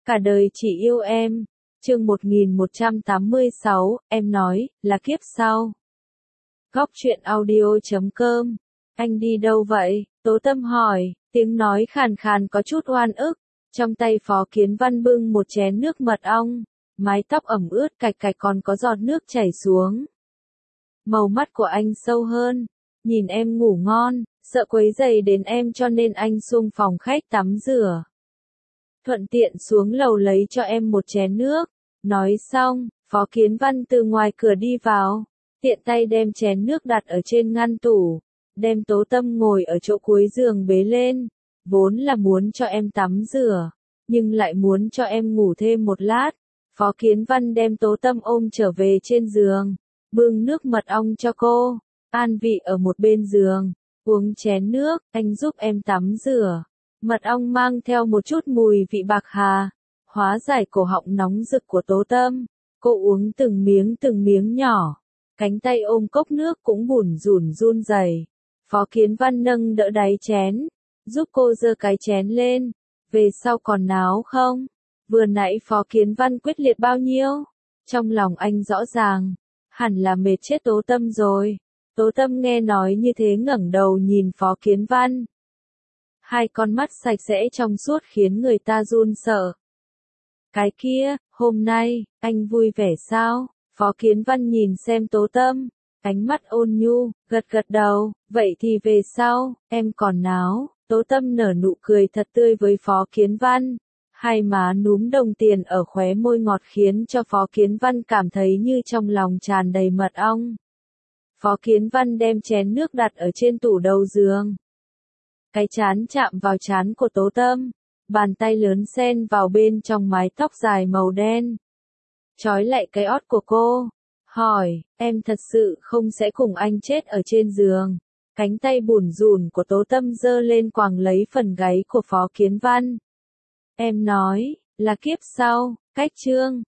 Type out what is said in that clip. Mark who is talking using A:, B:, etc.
A: Cả đời chỉ yêu em. Chương 1186, em nói, là kiếp sau. Góc truyện audio.com. Anh đi đâu vậy? Tố Tâm hỏi, tiếng nói khàn khàn có chút oan ức. Trong tay Phó Kiến Văn bưng một chén nước mật ong, mái tóc ẩm ướt cạch cạch còn có giọt nước chảy xuống. Màu mắt của anh sâu hơn, nhìn em ngủ ngon, sợ quấy rầy đến em cho nên anh xuống phòng khách tắm rửa. Thuận tiện xuống lầu lấy cho em một chén nước. Nói xong, Phó Kiến Văn từ ngoài cửa đi vào, tiện tay đem chén nước đặt ở trên ngăn tủ, đem Tố Tâm ngồi ở chỗ cuối giường bế lên, vốn là muốn cho em tắm rửa, nhưng lại muốn cho em ngủ thêm một lát. Phó Kiến Văn đem Tố Tâm ôm trở về trên giường, bưng nước mật ong cho cô, an vị ở một bên giường, uống chén nước, anh giúp em tắm rửa. Mật ong mang theo một chút mùi vị bạc hà, hóa giải cổ họng nóng rực của Tố Tâm. Cô uống từng miếng nhỏ, cánh tay ôm cốc nước cũng bủn rủn run rẩy. Phó Kiến Văn nâng đỡ đáy chén, giúp cô giơ cái chén lên. Về sau còn náo không? Vừa nãy Phó Kiến Văn quyết liệt bao nhiêu? Trong lòng anh rõ ràng, hẳn là mệt chết Tố Tâm rồi. Tố Tâm nghe nói như thế ngẩng đầu nhìn Phó Kiến Văn. Hai con mắt sạch sẽ trong suốt khiến người ta run sợ. Cái kia, hôm nay, anh vui vẻ sao? Phó Kiến Văn nhìn xem Tố Tâm, ánh mắt ôn nhu, gật gật đầu, vậy thì về sau, em còn náo. Tố Tâm nở nụ cười thật tươi với Phó Kiến Văn, hai má núm đồng tiền ở khóe môi ngọt khiến cho Phó Kiến Văn cảm thấy như trong lòng tràn đầy mật ong. Phó Kiến Văn đem chén nước đặt ở trên tủ đầu giường. Cái trán chạm vào trán của Tố Tâm, bàn tay lớn xen vào bên trong mái tóc dài màu đen, trói lại cái ót của cô, hỏi, em thật sự không sẽ cùng anh chết ở trên giường? Cánh tay bủn rủn của Tố Tâm giơ lên quàng lấy phần gáy của Phó Kiến Văn. Em nói, là kiếp sau, cách chương.